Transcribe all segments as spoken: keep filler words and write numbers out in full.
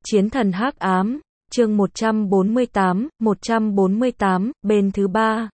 Chiến thần hắc ám, chương một trăm bốn mươi tám, một trăm bốn mươi tám, bên thứ ba.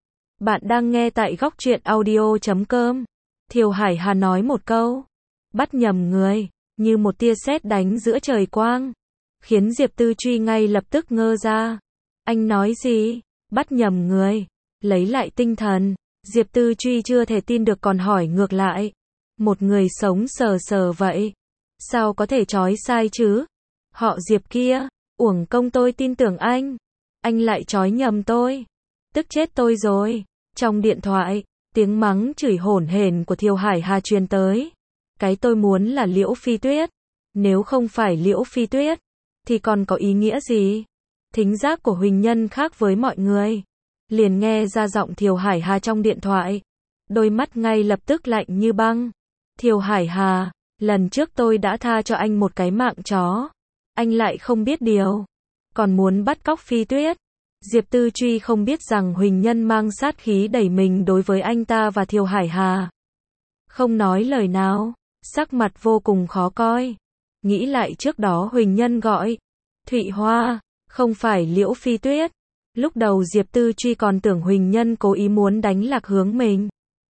Bạn đang nghe tại góc truyện audio chấm com. Thiều Hải Hà nói một câu, bắt nhầm người, như một tia sét đánh giữa trời quang, khiến Diệp Tư Truy ngay lập tức ngơ ra. Anh nói gì? Bắt nhầm người. Lấy lại tinh thần, Diệp Tư Truy chưa thể tin được còn hỏi ngược lại. Một người sống sờ sờ vậy, sao có thể trói sai chứ? Họ Diệp kia, uổng công tôi tin tưởng anh, anh lại trói nhầm tôi. Tức chết tôi rồi. Trong điện thoại, tiếng mắng chửi hổn hển của Thiều Hải Hà truyền tới. Cái tôi muốn là Liễu Phi Tuyết. Nếu không phải Liễu Phi Tuyết, thì còn có ý nghĩa gì? Thính giác của Huỳnh Nhân khác với mọi người. Liền nghe ra giọng Thiều Hải Hà trong điện thoại. Đôi mắt ngay lập tức lạnh như băng. Thiều Hải Hà, lần trước tôi đã tha cho anh một cái mạng chó. Anh lại không biết điều, còn muốn bắt cóc Phi Tuyết. Diệp Tư Truy không biết rằng Huỳnh Nhân mang sát khí đẩy mình đối với anh ta và Thiều Hải Hà. Không nói lời nào, sắc mặt vô cùng khó coi. Nghĩ lại trước đó Huỳnh Nhân gọi Thụy Hoa, không phải Liễu Phi Tuyết. Lúc đầu Diệp Tư Truy còn tưởng Huỳnh Nhân cố ý muốn đánh lạc hướng mình.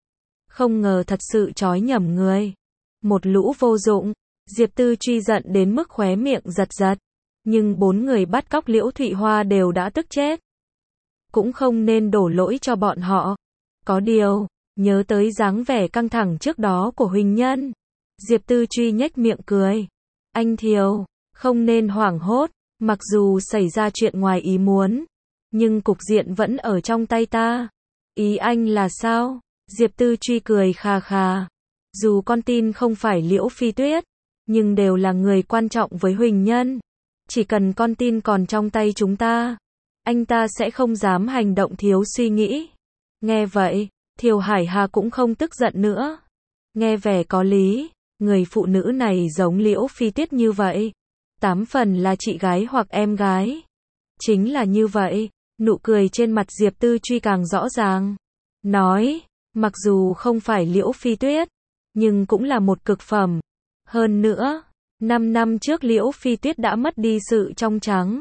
Không ngờ thật sự trói nhầm người. Một lũ vô dụng. Diệp Tư Truy giận đến mức khóe miệng giật giật. Nhưng bốn người bắt cóc Liễu Thụy Hoa đều đã tức chết. Cũng không nên đổ lỗi cho bọn họ. Có điều, nhớ tới dáng vẻ căng thẳng trước đó của Huỳnh Nhân, Diệp Tư Truy nhếch miệng cười. Anh Thiều, không nên hoảng hốt. Mặc dù xảy ra chuyện ngoài ý muốn, nhưng cục diện vẫn ở trong tay ta. Ý anh là sao? Diệp Tư Truy cười khà khà. Dù con tin không phải Liễu Phi Tuyết, nhưng đều là người quan trọng với Huỳnh Nhân. Chỉ cần con tin còn trong tay chúng ta, anh ta sẽ không dám hành động thiếu suy nghĩ. Nghe vậy, Thiều Hải Hà cũng không tức giận nữa. Nghe vẻ có lý, người phụ nữ này giống Liễu Phi Tuyết như vậy. Tám phần là chị gái hoặc em gái. Chính là như vậy, nụ cười trên mặt Diệp Tư Truy càng rõ ràng. Nói, mặc dù không phải Liễu Phi Tuyết, nhưng cũng là một cực phẩm. Hơn nữa, năm năm trước Liễu Phi Tuyết đã mất đi sự trong trắng.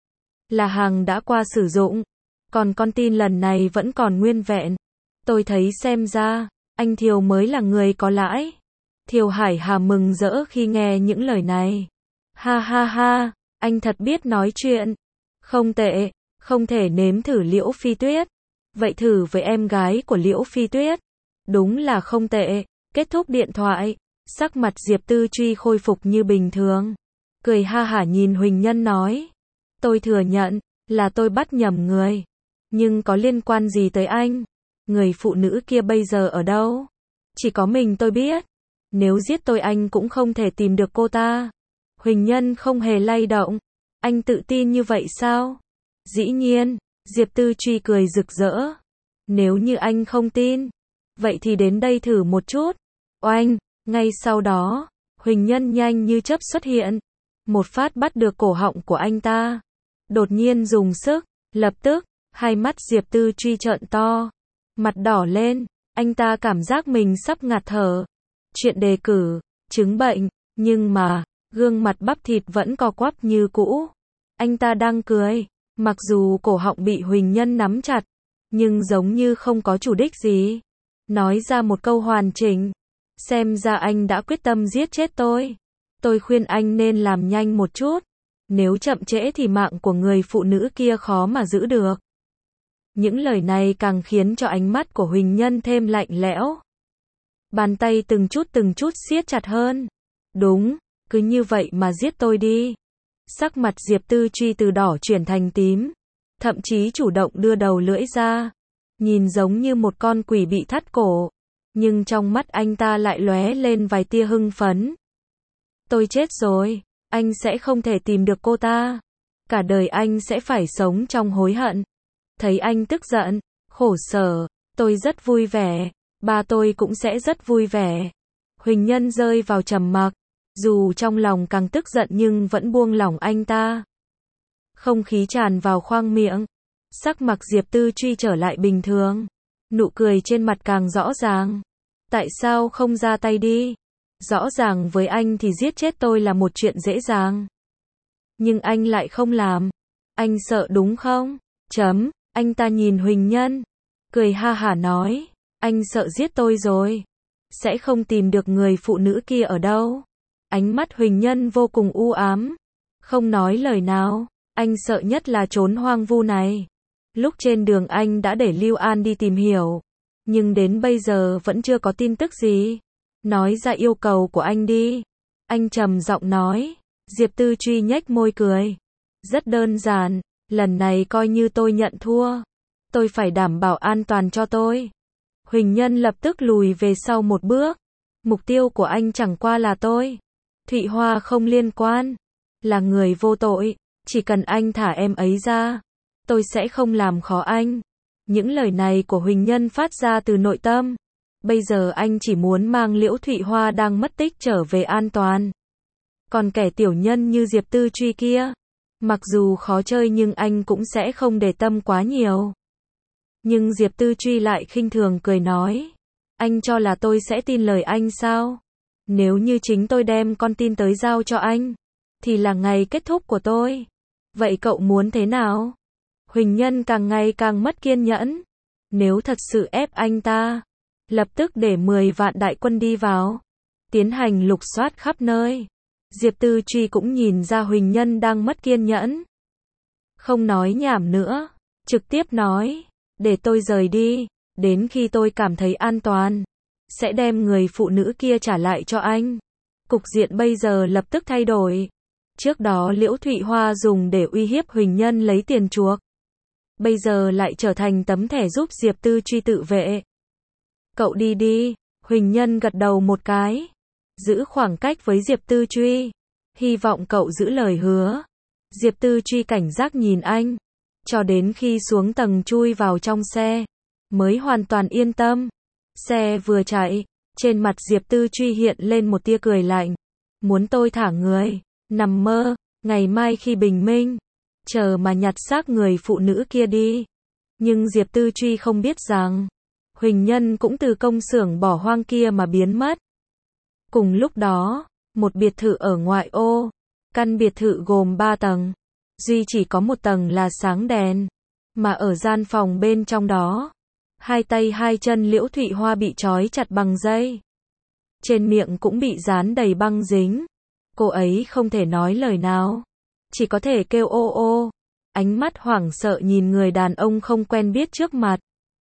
Là hàng đã qua sử dụng. Còn con tin lần này vẫn còn nguyên vẹn. Tôi thấy xem ra, anh Thiều mới là người có lãi. Thiều Hải Hà mừng rỡ khi nghe những lời này. Ha ha ha, anh thật biết nói chuyện. Không tệ, không thể nếm thử Liễu Phi Tuyết. Vậy thử với em gái của Liễu Phi Tuyết. Đúng là không tệ. Kết thúc điện thoại, sắc mặt Diệp Tư Truy khôi phục như bình thường. Cười ha hả nhìn Huỳnh Nhân nói. Tôi thừa nhận, là tôi bắt nhầm người. Nhưng có liên quan gì tới anh? Người phụ nữ kia bây giờ ở đâu? Chỉ có mình tôi biết. Nếu giết tôi anh cũng không thể tìm được cô ta. Huỳnh Nhân không hề lay động. Anh tự tin như vậy sao? Dĩ nhiên, Diệp Tư Truy cười rực rỡ. Nếu như anh không tin, vậy thì đến đây thử một chút. Oanh, ngay sau đó, Huỳnh Nhân nhanh như chớp xuất hiện. Một phát bắt được cổ họng của anh ta. Đột nhiên dùng sức, lập tức, hai mắt Diệp Tư Truy trợn to. Mặt đỏ lên, anh ta cảm giác mình sắp ngạt thở. Chuyện đề cử, chứng bệnh, nhưng mà, gương mặt bắp thịt vẫn co quắp như cũ. Anh ta đang cười, mặc dù cổ họng bị Huỳnh Nhân nắm chặt, nhưng giống như không có chủ đích gì. Nói ra một câu hoàn chỉnh. Xem ra anh đã quyết tâm giết chết tôi. Tôi khuyên anh nên làm nhanh một chút. Nếu chậm trễ thì mạng của người phụ nữ kia khó mà giữ được. Những lời này càng khiến cho ánh mắt của Huỳnh Nhân thêm lạnh lẽo. Bàn tay từng chút từng chút siết chặt hơn. Đúng, cứ như vậy mà giết tôi đi. Sắc mặt Diệp Tư Truy từ đỏ chuyển thành tím. Thậm chí chủ động đưa đầu lưỡi ra. Nhìn giống như một con quỷ bị thắt cổ. Nhưng trong mắt anh ta lại lóe lên vài tia hưng phấn. Tôi chết rồi, anh sẽ không thể tìm được cô ta. Cả đời anh sẽ phải sống trong hối hận. Thấy anh tức giận, khổ sở, tôi rất vui vẻ. Ba tôi cũng sẽ rất vui vẻ. Huỳnh Nhân rơi vào trầm mặc. Dù trong lòng càng tức giận nhưng vẫn buông lỏng anh ta. Không khí tràn vào khoang miệng. Sắc mặt Diệp Tư Truy trở lại bình thường. Nụ cười trên mặt càng rõ ràng. Tại sao không ra tay đi? Rõ ràng với anh thì giết chết tôi là một chuyện dễ dàng. nhưng anh lại không làm. Anh sợ đúng không? Chấm, anh ta nhìn Huỳnh Nhân, cười ha hả nói, anh sợ giết tôi rồi. Sẽ không tìm được người phụ nữ kia ở đâu. Ánh mắt Huỳnh Nhân vô cùng u ám, không nói lời nào. Anh sợ nhất là chốn hoang vu này. Lúc trên đường anh đã để Lưu An đi tìm hiểu, nhưng đến bây giờ vẫn chưa có tin tức gì. Nói ra yêu cầu của anh đi. Anh trầm giọng nói. Diệp Tư Truy nhếch môi cười. Rất đơn giản, lần này coi như tôi nhận thua. Tôi phải đảm bảo an toàn cho tôi. Huỳnh Nhân lập tức lùi về sau một bước. Mục tiêu của anh chẳng qua là tôi. Thụy Hoa không liên quan. Là người vô tội. Chỉ cần anh thả em ấy ra, tôi sẽ không làm khó anh. Những lời này của Huỳnh Nhân phát ra từ nội tâm. Bây giờ anh chỉ muốn mang Liễu Thụy Hoa đang mất tích trở về an toàn. Còn kẻ tiểu nhân như Diệp Tư Truy kia, mặc dù khó chơi nhưng anh cũng sẽ không để tâm quá nhiều. Nhưng Diệp Tư Truy lại khinh thường cười nói. Anh cho là tôi sẽ tin lời anh sao? Nếu như chính tôi đem con tin tới giao cho anh, thì là ngày kết thúc của tôi. Vậy cậu muốn thế nào? Huỳnh Nhân càng ngày càng mất kiên nhẫn. Nếu thật sự ép anh ta, lập tức để mười vạn đại quân đi vào, tiến hành lục soát khắp nơi. Diệp Tư Truy cũng nhìn ra Huỳnh Nhân đang mất kiên nhẫn. Không nói nhảm nữa, trực tiếp nói, để tôi rời đi, đến khi tôi cảm thấy an toàn, sẽ đem người phụ nữ kia trả lại cho anh. Cục diện bây giờ lập tức thay đổi. Trước đó Liễu Thụy Hoa dùng để uy hiếp Huỳnh Nhân lấy tiền chuộc, bây giờ lại trở thành tấm thẻ giúp Diệp Tư Truy tự vệ. Cậu đi đi. Huỳnh Nhân gật đầu một cái, giữ khoảng cách với Diệp Tư Truy. Hy vọng cậu giữ lời hứa. Diệp Tư Truy cảnh giác nhìn anh, cho đến khi xuống tầng chui vào trong xe, mới hoàn toàn yên tâm. Xe vừa chạy, trên mặt Diệp Tư Truy hiện lên một tia cười lạnh. Muốn tôi thả người? Nằm mơ, ngày mai khi bình minh, chờ mà nhặt xác người phụ nữ kia đi. Nhưng Diệp Tư Truy không biết rằng, Huỳnh Nhân cũng từ công xưởng bỏ hoang kia mà biến mất. Cùng lúc đó, một biệt thự ở ngoại ô, căn biệt thự gồm ba tầng, duy chỉ có một tầng là sáng đèn, mà ở gian phòng bên trong đó, hai tay hai chân Liễu Thụy Hoa bị trói chặt bằng dây. Trên miệng cũng bị dán đầy băng dính. Cô ấy không thể nói lời nào, chỉ có thể kêu ô ô. Ánh mắt hoảng sợ nhìn người đàn ông không quen biết trước mặt.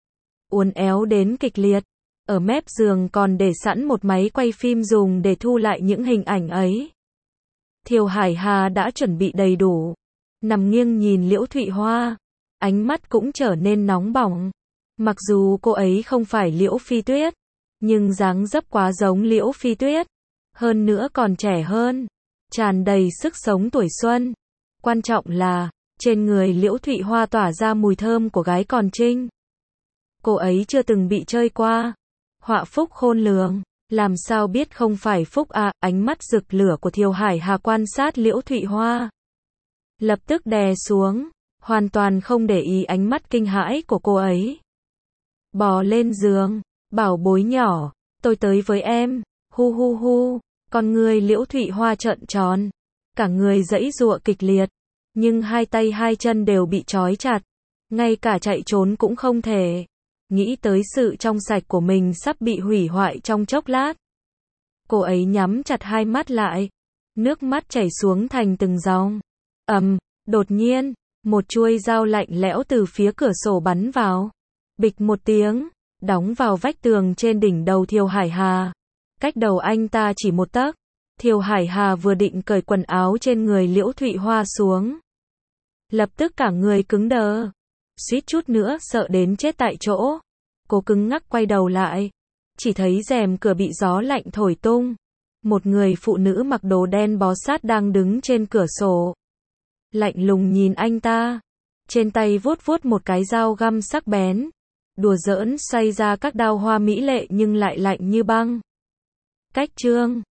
Uốn éo đến kịch liệt. Ở mép giường còn để sẵn một máy quay phim dùng để thu lại những hình ảnh ấy. Thiều Hải Hà đã chuẩn bị đầy đủ, nằm nghiêng nhìn Liễu Thụy Hoa, ánh mắt cũng trở nên nóng bỏng. Mặc dù cô ấy không phải Liễu Phi Tuyết, nhưng dáng dấp quá giống Liễu Phi Tuyết, hơn nữa còn trẻ hơn, tràn đầy sức sống tuổi xuân. Quan trọng là, trên người Liễu Thụy Hoa tỏa ra mùi thơm của gái còn trinh. Cô ấy chưa từng bị chơi qua. Họa phúc khôn lường, làm sao biết không phải phúc à? Ánh mắt rực lửa của Thiều Hải Hà quan sát Liễu Thụy Hoa, lập tức đè xuống, hoàn toàn không để ý ánh mắt kinh hãi của cô ấy. Bò lên giường, bảo bối nhỏ, tôi tới với em. Hu hu hu. Con người Liễu Thụy Hoa trợn tròn, cả người giãy giụa kịch liệt, nhưng hai tay hai chân đều bị trói chặt, ngay cả chạy trốn cũng không thể. Nghĩ tới sự trong sạch của mình sắp bị hủy hoại trong chốc lát, cô ấy nhắm chặt hai mắt lại, nước mắt chảy xuống thành từng dòng. Ầm, đột nhiên, một chuôi dao lạnh lẽo từ phía cửa sổ bắn vào. Bịch một tiếng, đóng vào vách tường trên đỉnh đầu Thiều Hải Hà. Cách đầu anh ta chỉ một tấc. Thiều Hải Hà vừa định cởi quần áo trên người Liễu Thụy Hoa xuống, lập tức cả người cứng đờ, suýt chút nữa sợ đến chết tại chỗ. Cô cứng ngắc quay đầu lại, chỉ thấy rèm cửa bị gió lạnh thổi tung. Một người phụ nữ mặc đồ đen bó sát đang đứng trên cửa sổ, lạnh lùng nhìn anh ta, trên tay vuốt vuốt một cái dao găm sắc bén, đùa giỡn xoay ra các đao hoa mỹ lệ nhưng lại lạnh như băng. Cách chương